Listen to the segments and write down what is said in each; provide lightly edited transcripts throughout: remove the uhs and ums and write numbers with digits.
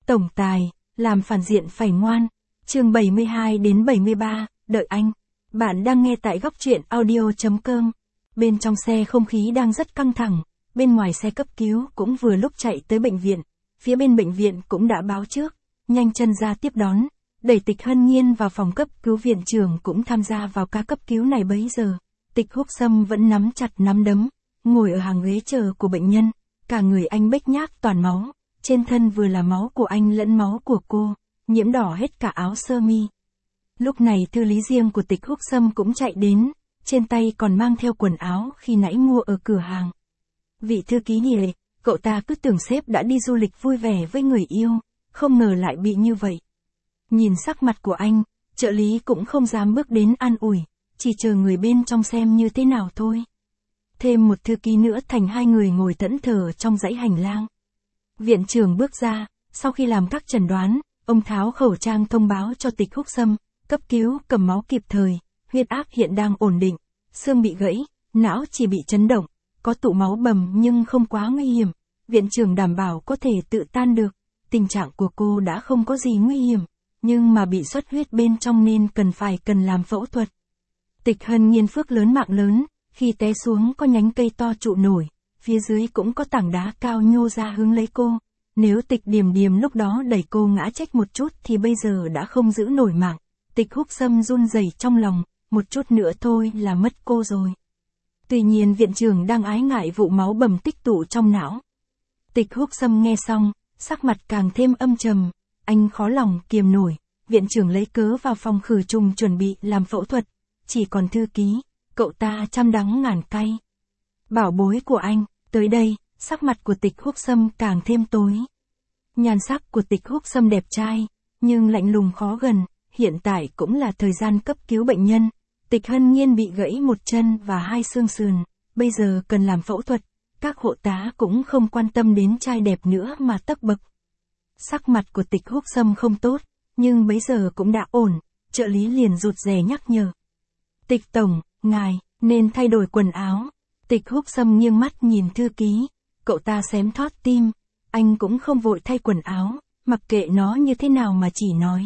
Tổng tài, làm phản diện phải ngoan. Chương 72 đến 73, đợi anh. Bạn đang nghe tại góc truyện audio.com. Bên trong xe không khí đang rất căng thẳng, bên ngoài xe cấp cứu cũng vừa lúc chạy tới bệnh viện. Phía bên bệnh viện cũng đã báo trước, nhanh chân ra tiếp đón, đẩy Tịch Hân Nhiên vào phòng cấp cứu. Viện trưởng cũng tham gia vào ca cấp cứu này bấy giờ. Tịch Húc Sâm vẫn nắm chặt nắm đấm, ngồi ở hàng ghế chờ của bệnh nhân, cả người anh bết nhác toàn máu, trên thân vừa là máu của anh lẫn máu của cô, nhiễm đỏ hết cả áo sơ mi. Lúc này thư lý riêng của Tịch Húc Sâm cũng chạy đến, trên tay còn mang theo quần áo khi nãy mua ở cửa hàng. Vị thư ký này, cậu ta cứ tưởng sếp đã đi du lịch vui vẻ với người yêu, không ngờ lại bị như vậy. Nhìn sắc mặt của anh, trợ lý cũng không dám bước đến an ủi, chỉ chờ người bên trong xem như thế nào thôi. Thêm một thư ký nữa thành hai người ngồi thẫn thờ trong dãy hành lang. Viện trưởng bước ra, sau khi làm các chẩn đoán, ông tháo khẩu trang thông báo cho Tịch Húc Sâm, cấp cứu cầm máu kịp thời, huyết áp hiện đang ổn định, xương bị gãy, não chỉ bị chấn động, có tụ máu bầm nhưng không quá nguy hiểm, viện trưởng đảm bảo có thể tự tan được, tình trạng của cô đã không có gì nguy hiểm, nhưng mà bị xuất huyết bên trong nên cần làm phẫu thuật. Tịch Hân Nhiên phước lớn mạng lớn, khi té xuống có nhánh cây to trụ nổi, phía dưới cũng có tảng đá cao nhô ra hướng lấy cô. Nếu Tịch Điềm Điềm lúc đó đẩy cô ngã chếch một chút thì bây giờ đã không giữ nổi mạng. Tịch Húc Sâm run rẩy trong lòng, một chút nữa thôi là mất cô rồi. Tuy nhiên viện trưởng đang ái ngại vụ máu bầm tích tụ trong não. Tịch Húc Sâm nghe xong, sắc mặt càng thêm âm trầm, anh khó lòng kiềm nổi. Viện trưởng lấy cớ vào phòng khử trùng chuẩn bị làm phẫu thuật, chỉ còn thư ký, cậu ta trăm đắng ngàn cay. Bảo bối của anh, tới đây, sắc mặt của Tịch Húc Sâm càng thêm tối. Nhan sắc của Tịch Húc Sâm đẹp trai, nhưng lạnh lùng khó gần, hiện tại cũng là thời gian cấp cứu bệnh nhân. Tịch Hân Nhiên bị gãy một chân và hai xương sườn, bây giờ cần làm phẫu thuật, các hộ tá cũng không quan tâm đến trai đẹp nữa mà tấc bậc. Sắc mặt của Tịch Húc Sâm không tốt, nhưng bấy giờ cũng đã ổn, trợ lý liền rụt rè nhắc nhở. Tịch tổng, ngài, nên thay đổi quần áo. Tịch Húc Sâm nghiêng mắt nhìn thư ký, cậu ta xém thót tim, anh cũng không vội thay quần áo, mặc kệ nó như thế nào mà chỉ nói.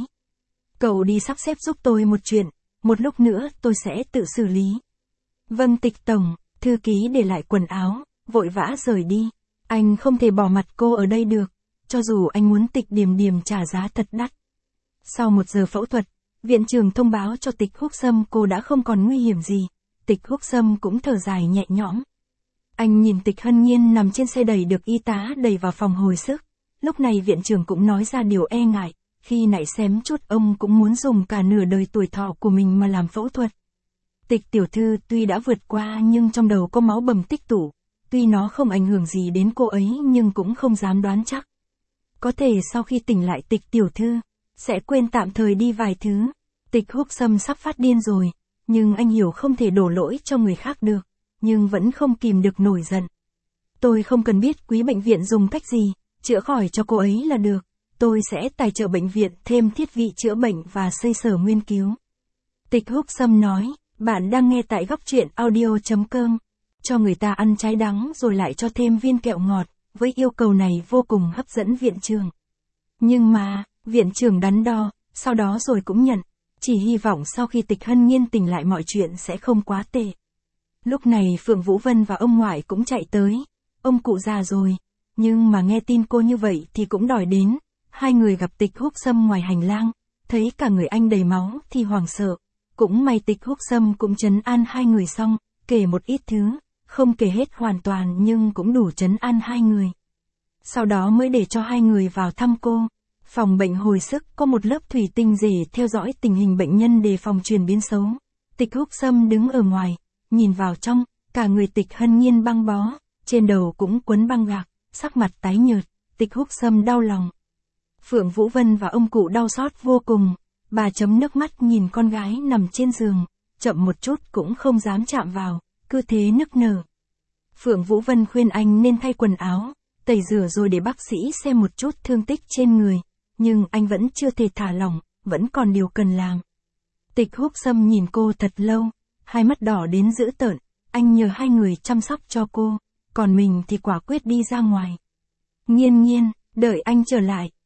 Cậu đi sắp xếp giúp tôi một chuyện, một lúc nữa tôi sẽ tự xử lý. Vâng Tịch tổng, thư ký để lại quần áo, vội vã rời đi, anh không thể bỏ mặt cô ở đây được, cho dù anh muốn Tịch Điềm Điềm trả giá thật đắt. Sau 1 giờ phẫu thuật, viện trưởng thông báo cho Tịch Húc Sâm cô đã không còn nguy hiểm gì. Tịch Húc Sâm cũng thở dài nhẹ nhõm. Anh nhìn Tịch Hân Nhiên nằm trên xe đẩy được y tá đẩy vào phòng hồi sức. Lúc này viện trưởng cũng nói ra điều e ngại, khi nãy xém chút ông cũng muốn dùng cả nửa đời tuổi thọ của mình mà làm phẫu thuật. Tịch tiểu thư tuy đã vượt qua nhưng trong đầu có máu bầm tích tụ, tuy nó không ảnh hưởng gì đến cô ấy nhưng cũng không dám đoán chắc. Có thể sau khi tỉnh lại Tịch tiểu thư sẽ quên tạm thời đi vài thứ. Tịch Húc Sâm sắp phát điên rồi, nhưng anh hiểu không thể đổ lỗi cho người khác được, nhưng vẫn không kìm được nổi giận. Tôi không cần biết quý bệnh viện dùng cách gì, chữa khỏi cho cô ấy là được, tôi sẽ tài trợ bệnh viện thêm thiết bị chữa bệnh và xây sở nghiên cứu. Tịch Húc Sâm nói, bạn đang nghe tại góc truyện audio.com, cho người ta ăn trái đắng rồi lại cho thêm viên kẹo ngọt, với yêu cầu này vô cùng hấp dẫn viện trưởng. Nhưng mà, viện trưởng đắn đo, sau đó rồi cũng nhận, chỉ hy vọng sau khi Tịch Hân Nhiên tỉnh lại mọi chuyện sẽ không quá tệ. Lúc này Phượng Vũ Vân và ông ngoại cũng chạy tới, ông cụ già rồi, nhưng mà nghe tin cô như vậy thì cũng đòi đến. Hai người gặp Tịch Húc Sâm ngoài hành lang, thấy cả người anh đầy máu thì hoảng sợ. Cũng may Tịch Húc Sâm cũng trấn an hai người xong, kể một ít thứ, không kể hết hoàn toàn nhưng cũng đủ trấn an hai người. Sau đó mới để cho hai người vào thăm cô. Phòng bệnh hồi sức có một lớp thủy tinh rể theo dõi tình hình bệnh nhân đề phòng chuyển biến xấu. Tịch Húc Sâm đứng ở ngoài, nhìn vào trong, cả người Tịch Hân Nhiên băng bó, trên đầu cũng quấn băng gạc, sắc mặt tái nhợt, Tịch Húc Sâm đau lòng. Phượng Vũ Vân và ông cụ đau xót vô cùng, bà chấm nước mắt nhìn con gái nằm trên giường, chậm một chút cũng không dám chạm vào, cứ thế nức nở. Phượng Vũ Vân khuyên anh nên thay quần áo, tẩy rửa rồi để bác sĩ xem một chút thương tích trên người, nhưng anh vẫn chưa thể thả lỏng, vẫn còn điều cần làm. Tịch Húc Sâm nhìn cô thật lâu, hai mắt đỏ đến dữ tợn, anh nhờ hai người chăm sóc cho cô, còn mình thì quả quyết đi ra ngoài. Nhiên Nhiên, đợi anh trở lại,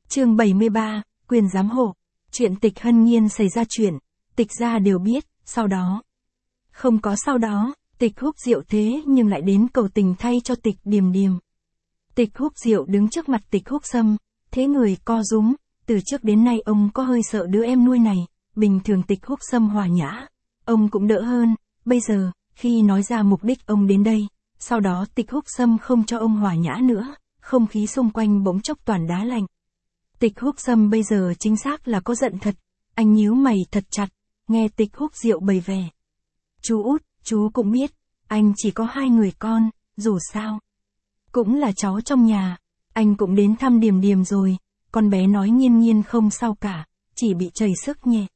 Chương 73, quyền giám hộ. Chuyện Tịch Hân Nhiên xảy ra chuyện, Tịch gia đều biết, sau đó. Không có sau đó, Tịch Húc Diệu thế nhưng lại đến cầu tình thay cho Tịch Điềm Điềm. Tịch Húc Diệu đứng trước mặt Tịch Húc Sâm, thế người co rúm, từ trước đến nay ông có hơi sợ đứa em nuôi này, bình thường Tịch Húc Sâm hòa nhã, ông cũng đỡ hơn, bây giờ, khi nói ra mục đích ông đến đây, sau đó Tịch Húc Sâm không cho ông hòa nhã nữa, không khí xung quanh bỗng chốc toàn đá lạnh. Tịch Húc Sâm bây giờ chính xác là có giận thật, anh nhíu mày thật chặt, nghe Tịch Húc Diệu bày vẽ. Chú út, chú cũng biết, anh chỉ có 2 người con, dù sao. Cũng là cháu trong nhà, anh cũng đến thăm Điềm Điềm rồi, con bé nói Nhiên Nhiên không sao cả, chỉ bị trầy sức nhẹ.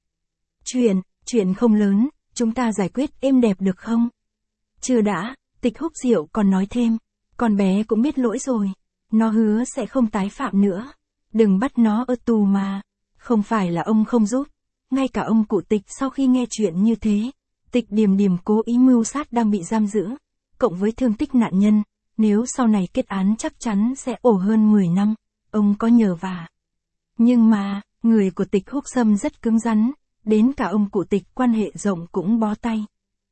Chuyện không lớn, chúng ta giải quyết êm đẹp được không? Chưa đã, Tịch Húc Diệu còn nói thêm, con bé cũng biết lỗi rồi, nó hứa sẽ không tái phạm nữa. Đừng bắt nó ở tù mà, không phải là ông không giúp, ngay cả ông cụ Tịch sau khi nghe chuyện như thế, Tịch Điềm Điềm cố ý mưu sát đang bị giam giữ, cộng với thương tích nạn nhân, nếu sau này kết án chắc chắn sẽ ổ hơn 10 năm, ông có nhờ vả. Nhưng mà, người của Tịch Húc Sâm rất cứng rắn, đến cả ông cụ Tịch quan hệ rộng cũng bó tay.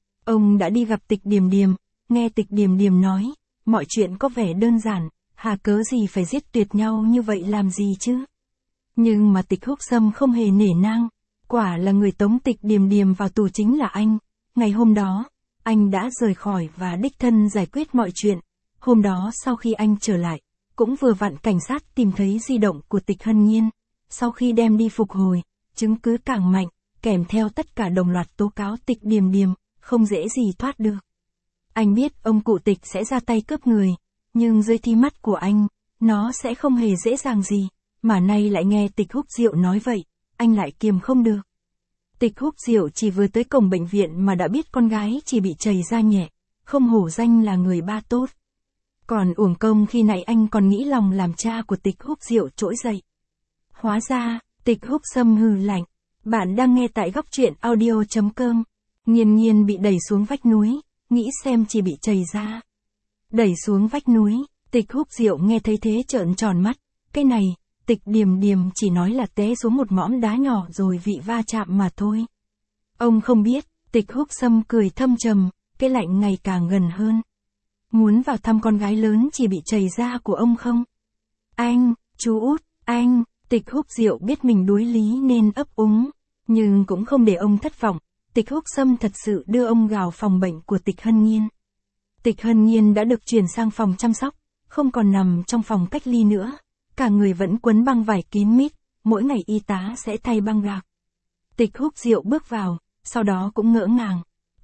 Ông đã đi gặp Tịch Điềm Điềm, nghe Tịch Điềm Điềm nói, mọi chuyện có vẻ đơn giản, hà cớ gì phải giết tuyệt nhau như vậy làm gì chứ? Nhưng mà Tịch Húc Sâm không hề nể nang, quả là người tống Tịch Điềm Điềm vào tù chính là anh. Ngày hôm đó, anh đã rời khỏi và đích thân giải quyết mọi chuyện. Hôm đó sau khi anh trở lại, cũng vừa vặn cảnh sát tìm thấy di động của Tịch Hân Nhiên. Sau khi đem đi phục hồi, chứng cứ càng mạnh, kèm theo tất cả đồng loạt tố cáo Tịch Điềm Điềm, không dễ gì thoát được. Anh biết ông cụ Tịch sẽ ra tay cướp người, nhưng dưới thi mắt của anh, nó sẽ không hề dễ dàng gì, mà nay lại nghe Tịch Húc Diệu nói vậy, anh lại kiềm không được. Tịch Húc Diệu chỉ vừa tới cổng bệnh viện mà đã biết con gái chỉ bị trầy da nhẹ, không hổ danh là người ba tốt. Còn uổng công khi nãy anh còn nghĩ lòng làm cha của Tịch Húc Diệu trỗi dậy. Hóa ra, Tịch Húc Sâm hừ lạnh. Bạn đang nghe tại góc truyện audio.com. Nhiên Nhiên bị đẩy xuống vách núi, nghĩ xem chỉ bị trầy da. Đẩy xuống vách núi, Tịch Húc Diệu nghe thấy thế trợn tròn mắt, cái này, Tịch Điềm Điềm chỉ nói là té xuống một mõm đá nhỏ rồi bị va chạm mà thôi. Ông không biết, Tịch Húc Sâm cười thâm trầm, cái lạnh ngày càng gần hơn. Muốn vào thăm con gái lớn chỉ bị trầy da của ông không? Anh, chú út, anh, Tịch Húc Diệu biết mình đuối lý nên ấp úng, nhưng cũng không để ông thất vọng, Tịch Húc Sâm thật sự đưa ông vào phòng bệnh của Tịch Hân Nhiên. Tịch Hân Nhiên đã được chuyển sang phòng chăm sóc, không còn nằm trong phòng cách ly nữa, cả người vẫn quấn băng vải kín mít, mỗi ngày y tá sẽ thay băng gạc. Tịch Húc Diệu bước vào, sau đó cũng ngỡ ngàng,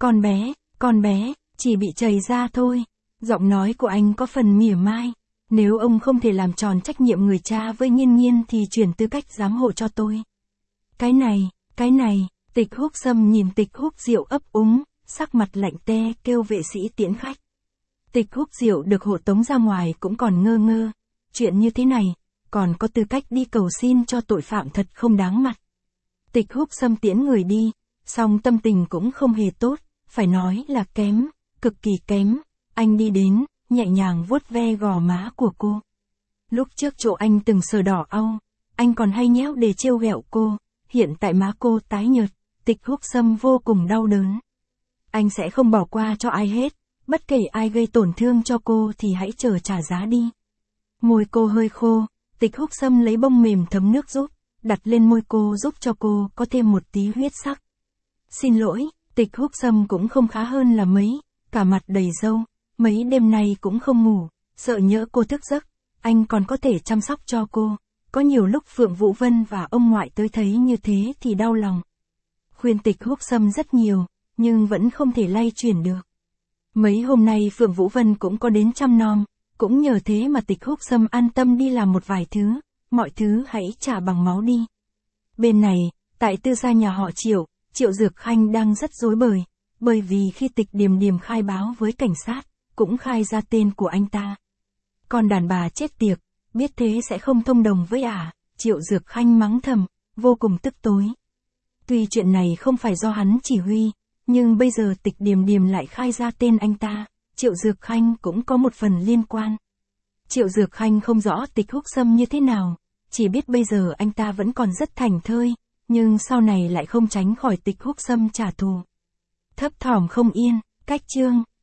con bé, chỉ bị trầy da thôi, giọng nói của anh có phần mỉa mai, nếu ông không thể làm tròn trách nhiệm người cha với Nhiên Nhiên thì chuyển tư cách giám hộ cho tôi. Cái này, Tịch Húc Sâm nhìn Tịch Húc Diệu ấp úng, sắc mặt lạnh te kêu vệ sĩ tiễn khách. Tịch Húc Diệu được hộ tống ra ngoài cũng còn ngơ ngơ, chuyện như thế này, còn có tư cách đi cầu xin cho tội phạm thật không đáng mặt. Tịch Húc Sâm tiễn người đi, song tâm tình cũng không hề tốt, phải nói là kém, cực kỳ kém. Anh đi đến, nhẹ nhàng vuốt ve gò má của cô. Lúc trước chỗ anh từng sờ đỏ au, anh còn hay nhéo để trêu ghẹo cô, hiện tại má cô tái nhợt, Tịch Húc Sâm vô cùng đau đớn. Anh sẽ không bỏ qua cho ai hết, bất kể ai gây tổn thương cho cô thì hãy chờ trả giá đi. Môi cô hơi khô, Tịch Húc Sâm lấy bông mềm thấm nước giúp, đặt lên môi cô giúp cho cô có thêm một tí huyết sắc. Xin lỗi, Tịch Húc Sâm cũng không khá hơn là mấy, cả mặt đầy râu, mấy đêm nay cũng không ngủ, sợ nhỡ cô thức giấc, anh còn có thể chăm sóc cho cô. Có nhiều lúc Phượng Vũ Vân và ông ngoại tới thấy như thế thì đau lòng. Khuyên Tịch Húc Sâm rất nhiều, nhưng vẫn không thể lay chuyển được. Mấy hôm nay Phượng Vũ Vân cũng có đến chăm nom, cũng nhờ thế mà Tịch Húc Sâm an tâm đi làm một vài thứ, mọi thứ hãy trả bằng máu đi. Bên này, tại tư gia nhà họ Triệu, Triệu Dược Khanh đang rất rối bời, bởi vì khi Tịch Điềm Điềm khai báo với cảnh sát, cũng khai ra tên của anh ta. Còn đàn bà chết tiệt, biết thế sẽ không thông đồng với ả, Triệu Dược Khanh mắng thầm, vô cùng tức tối. Tuy chuyện này không phải do hắn chỉ huy, nhưng bây giờ Tịch Điềm Điềm lại khai ra tên anh ta, Triệu Dược Khanh cũng có một phần liên quan. Triệu Dược Khanh không rõ Tịch Húc Sâm như thế nào, chỉ biết bây giờ anh ta vẫn còn rất thảnh thơi, nhưng sau này lại không tránh khỏi Tịch Húc Sâm trả thù. Thấp thỏm không yên, cách chương